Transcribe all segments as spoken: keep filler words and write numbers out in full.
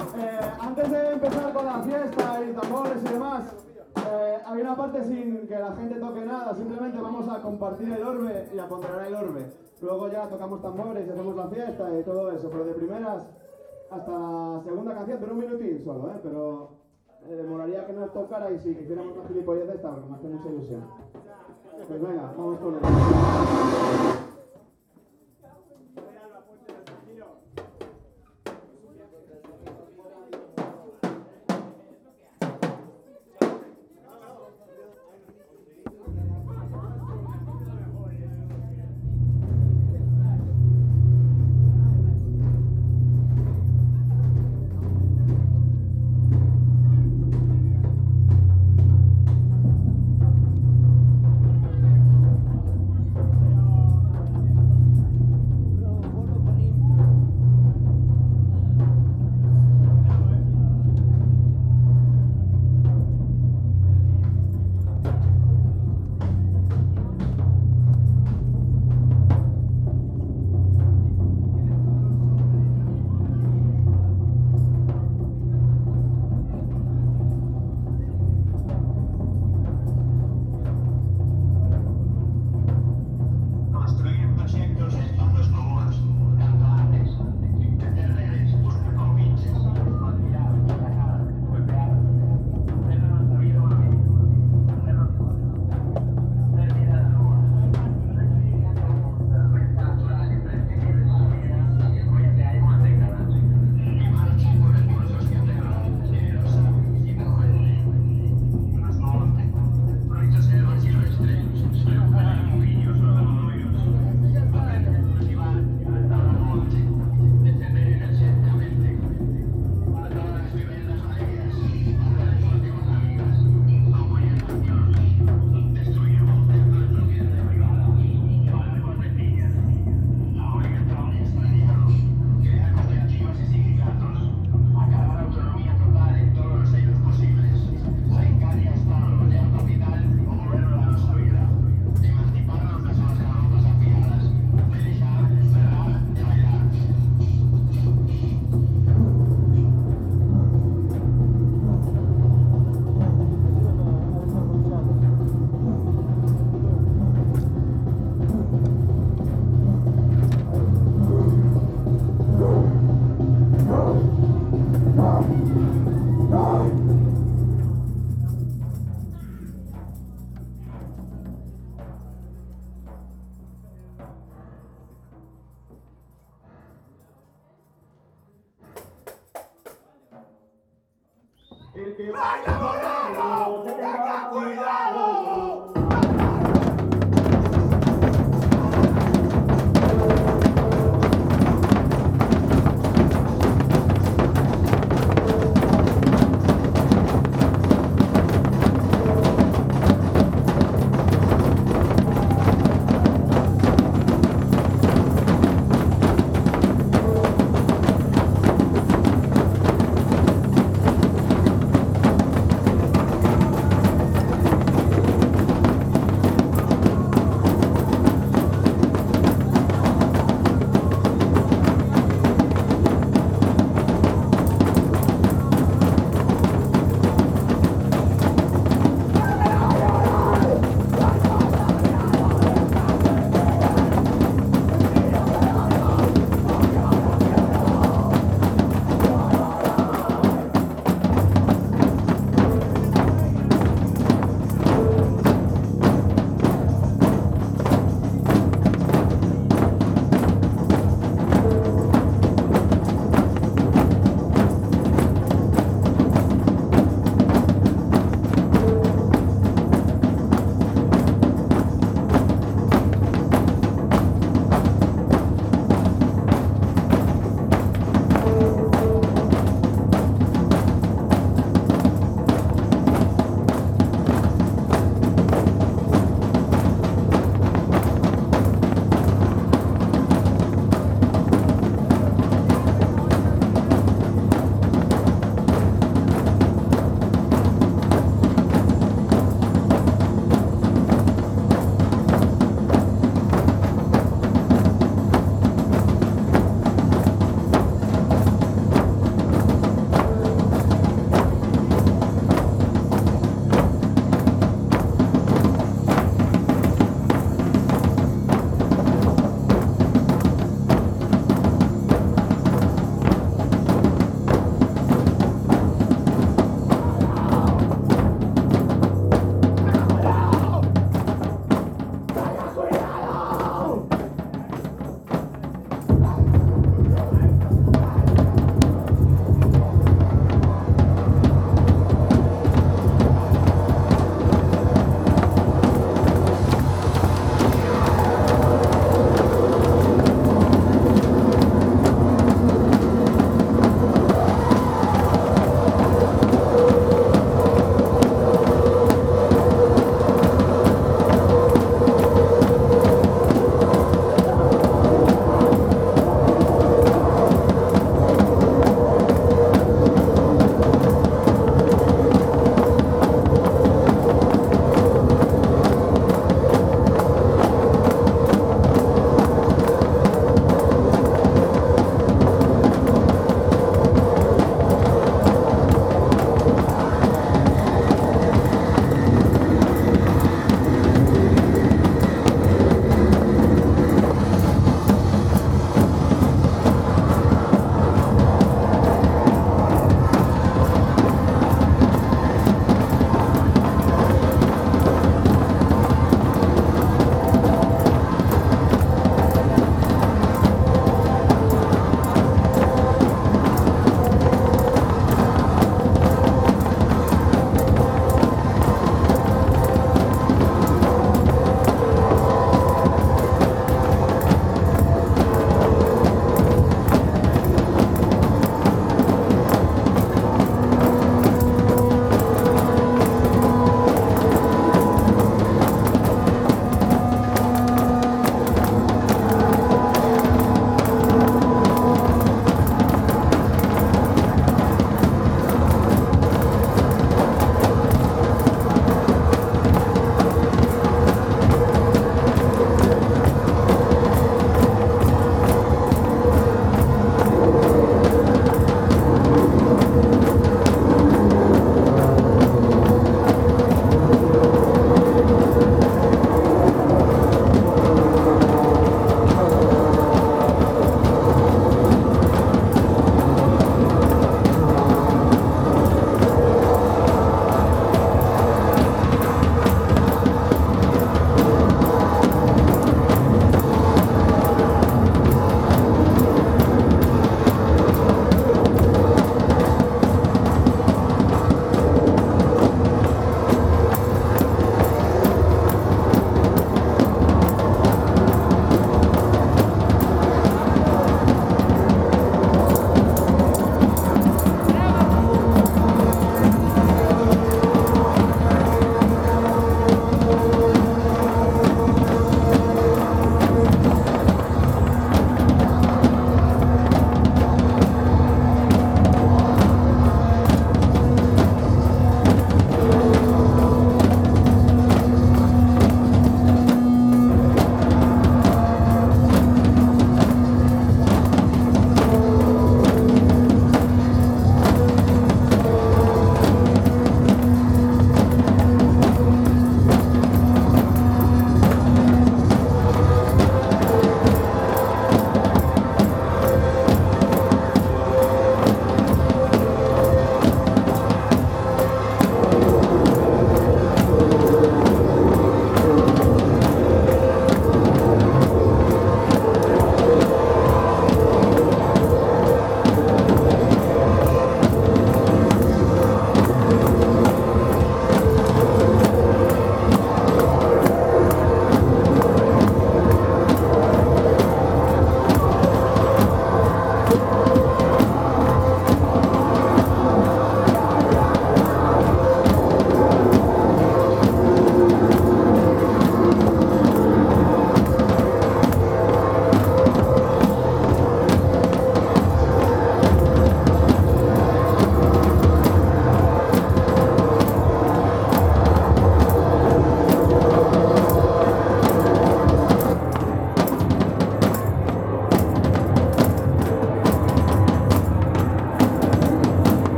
Eh, antes de empezar con la fiesta y tambores y demás, eh, hay una parte sin que la gente toque nada, simplemente vamos a compartir el orbe y a ponderar el orbe. Luego ya tocamos tambores y hacemos la fiesta y todo eso, pero de primeras hasta la segunda canción, pero un minutín solo, ¿eh? Pero eh, molaría que nos tocara y sí, que hiciéramos una gilipollez de esta, porque me hace mucha ilusión. Pues venga, vamos con él. El que vaya corriendo, tenga cuidado. We'll be right back.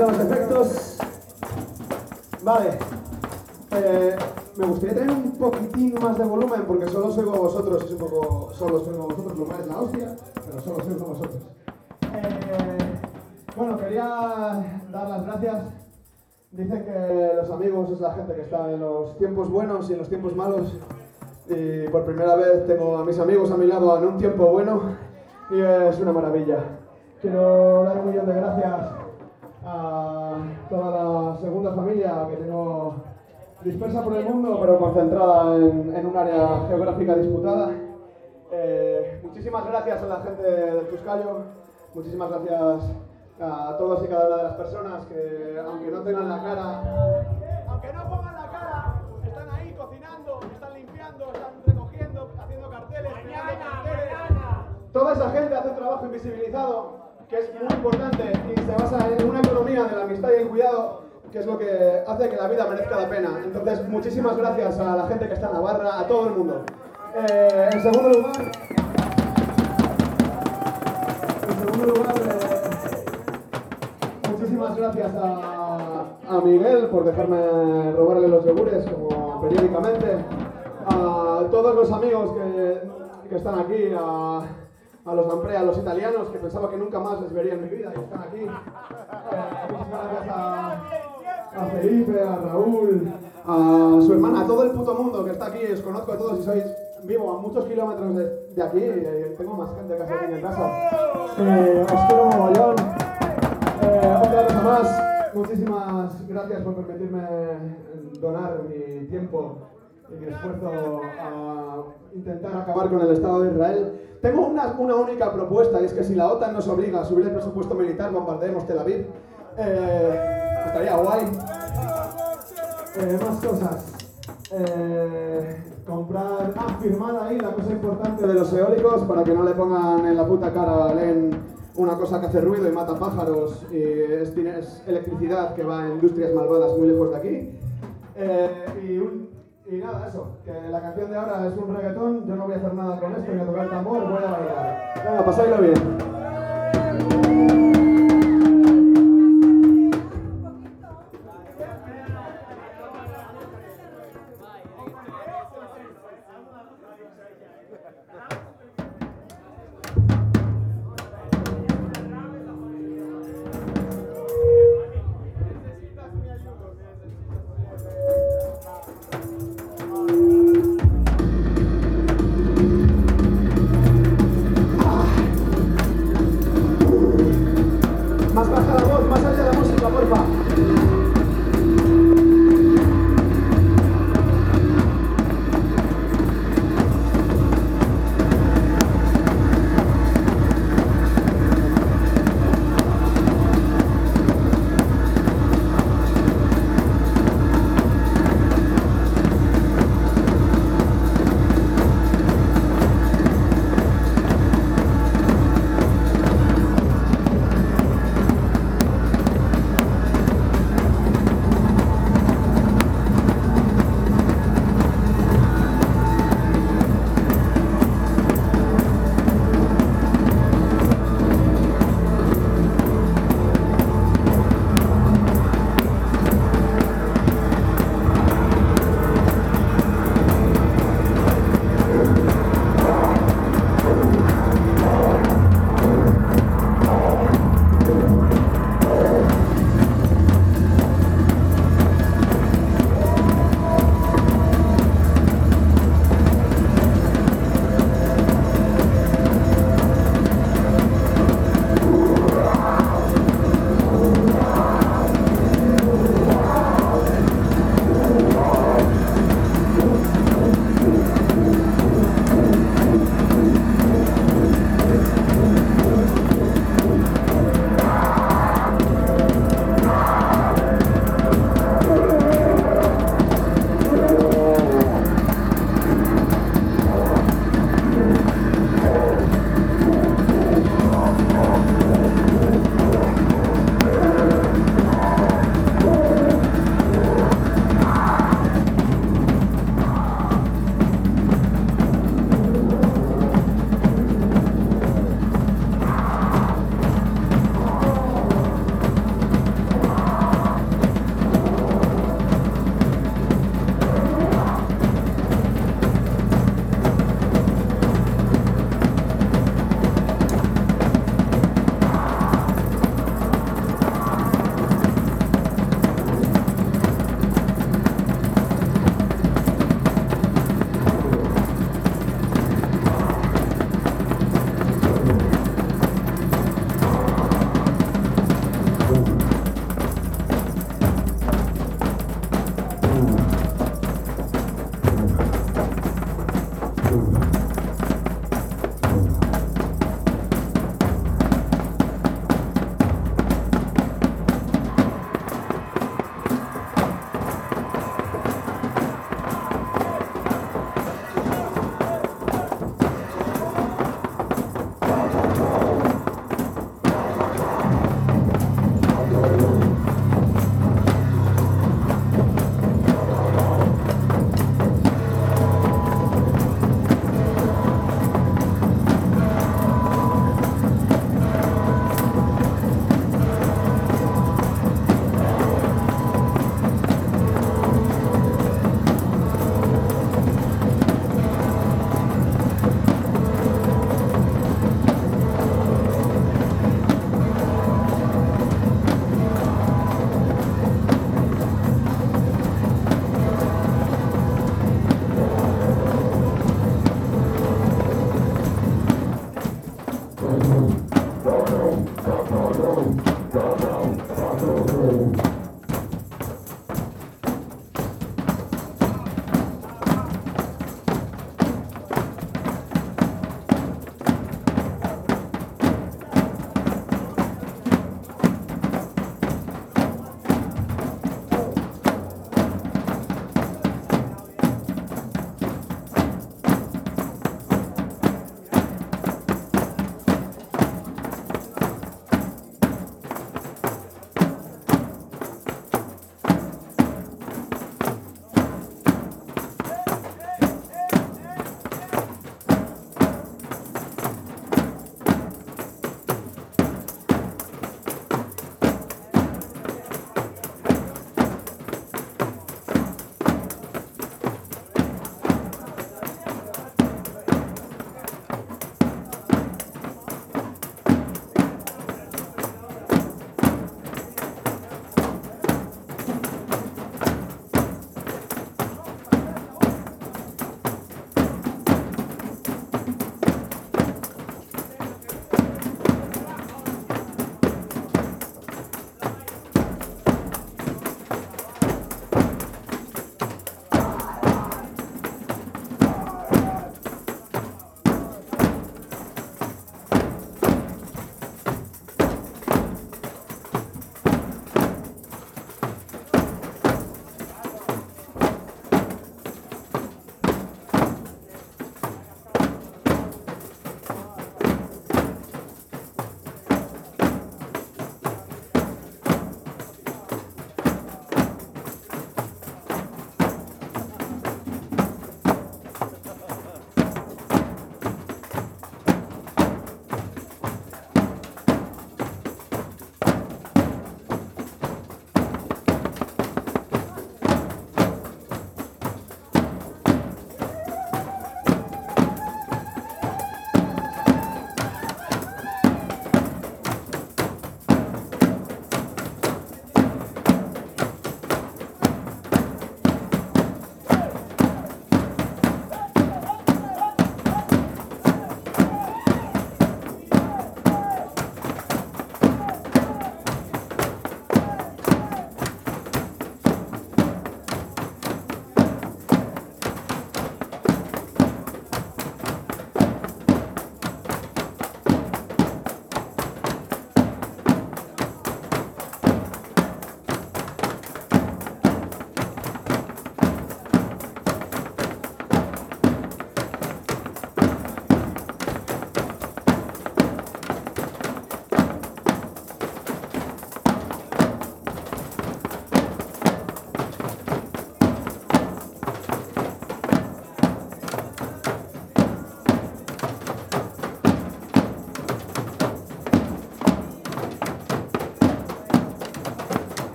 Probando los efectos. Vale. Eh, me gustaría tener un poquitín más de volumen porque solo os oigo a vosotros. Es un poco. Solo os oigo a vosotros, lo cual es la hostia, pero solo os oigo a vosotros. Eh, bueno, quería dar las gracias. Dicen que los amigos es la gente que está en los tiempos buenos y en los tiempos malos. Y por primera vez tengo a mis amigos a mi lado en un tiempo bueno y es una maravilla. Quiero dar un millón de gracias a toda la segunda familia que tengo dispersa por el mundo, pero concentrada en, en un área geográfica disputada. Eh, muchísimas gracias a la gente del Tuscayo, muchísimas gracias a todos y cada una de las personas que, aunque no tengan la cara, aunque no pongan la cara, están ahí cocinando, están limpiando, están recogiendo, haciendo carteles, pegando carteles. Toda esa gente hace un trabajo invisibilizado que es muy importante y se basa en una economía de la amistad y el cuidado, que es lo que hace que la vida merezca la pena. Entonces, muchísimas gracias a la gente que está en la barra, a todo el mundo. Eh, en segundo lugar, en segundo lugar, eh, muchísimas gracias a, a Miguel por dejarme robarle los yogures como periódicamente, a todos los amigos que, que están aquí, a, a los Lamprea, a los italianos que pensaba que nunca más les vería en mi vida y están aquí. Eh, muchísimas gracias a, a Felipe, a Raúl, a su hermana, a todo el puto mundo que está aquí. Os conozco a todos y sois vivo a muchos kilómetros de, de aquí. Eh, tengo más gente casi aquí en casa. Eh, os quiero mogollón. Eh, otra vez más, muchísimas gracias por permitirme donar mi tiempo y mi esfuerzo a intentar acabar con el Estado de Israel. Tengo una, una única propuesta, y es que si la OTAN nos obliga a subir el presupuesto militar, bombardeemos Tel Aviv. Eh, estaría guay. Eh, más cosas. Eh, comprar... Ah, firmar ahí la cosa importante de los eólicos para que no le pongan en la puta cara a Len una cosa que hace ruido y mata pájaros y es, es electricidad que va a industrias malvadas muy lejos de aquí. Eh, y, un, y nada, eso, que la canción de ahora es un reggaetón, yo no voy a hacer nada con esto, voy a tocar el tambor, voy a bailar. Venga, pasadlo bien.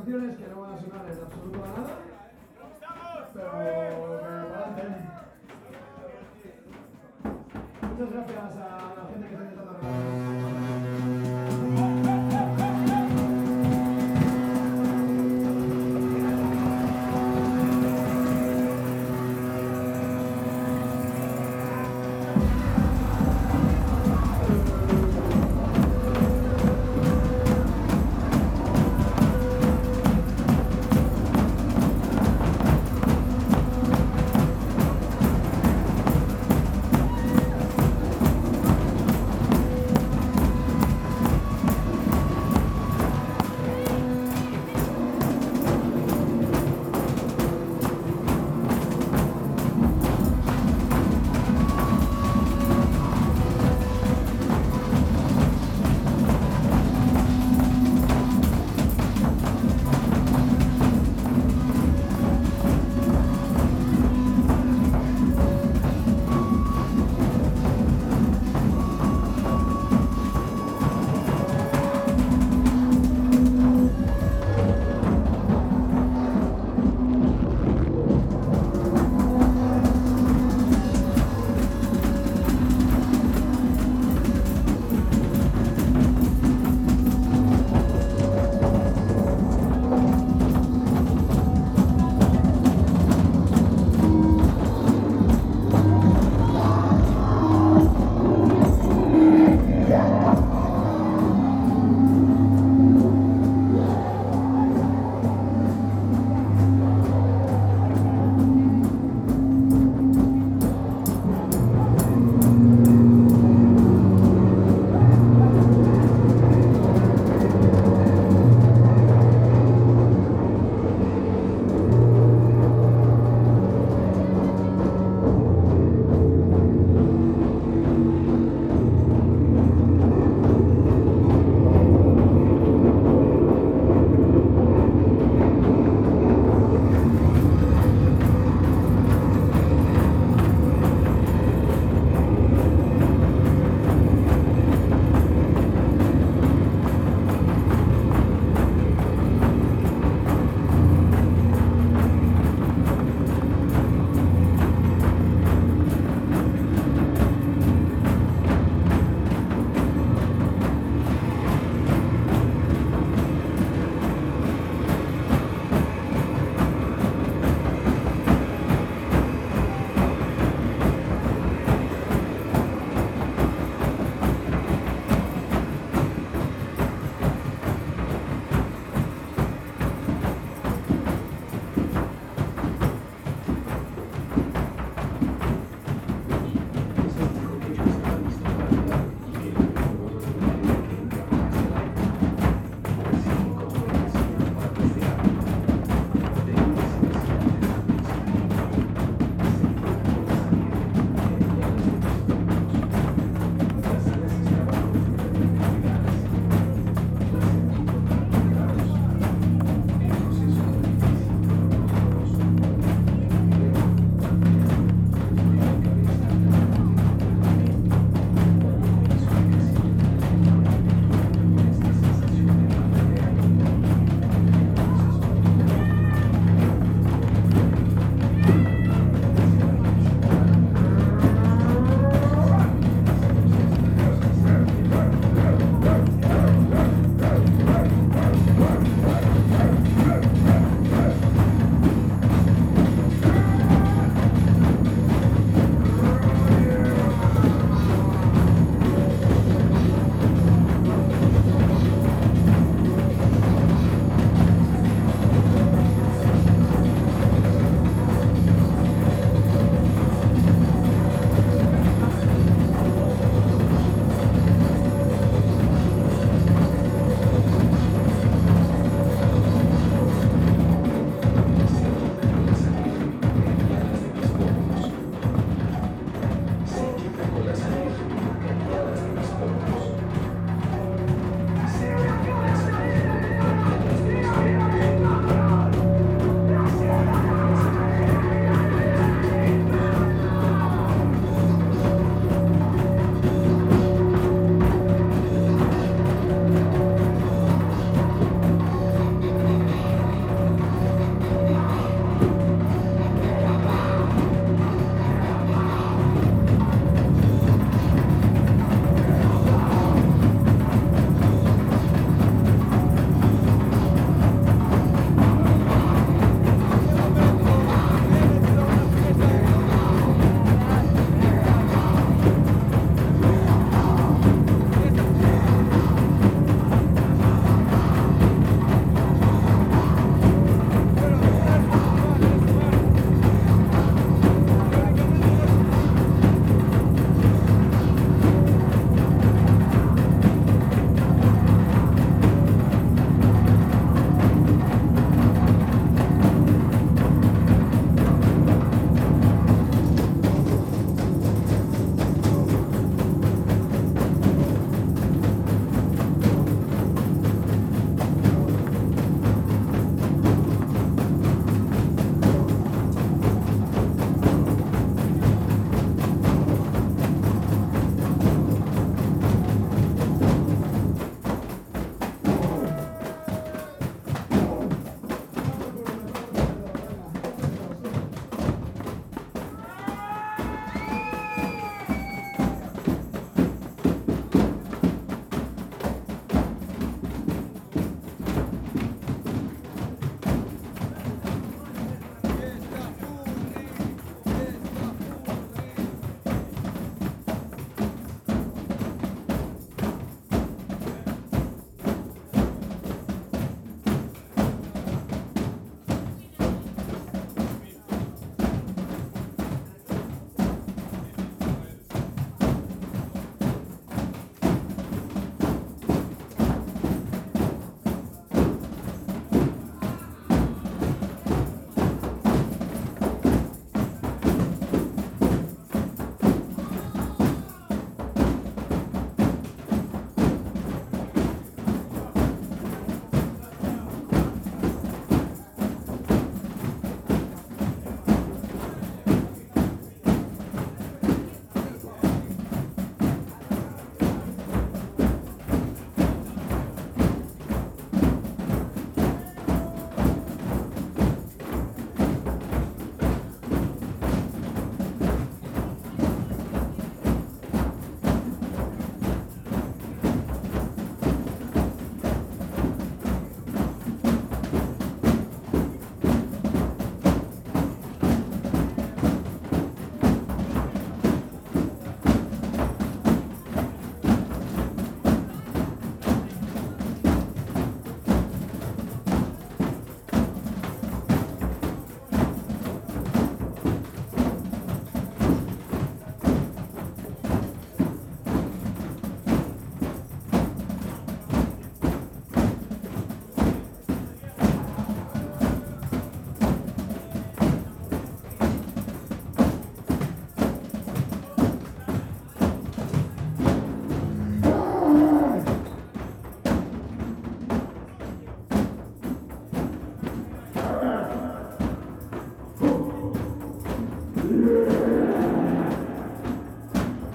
canciones que no van a sonar en absoluto nada, pero que para adelante. Muchas gracias a la gente que está intentando arreglar.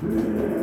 Yeah.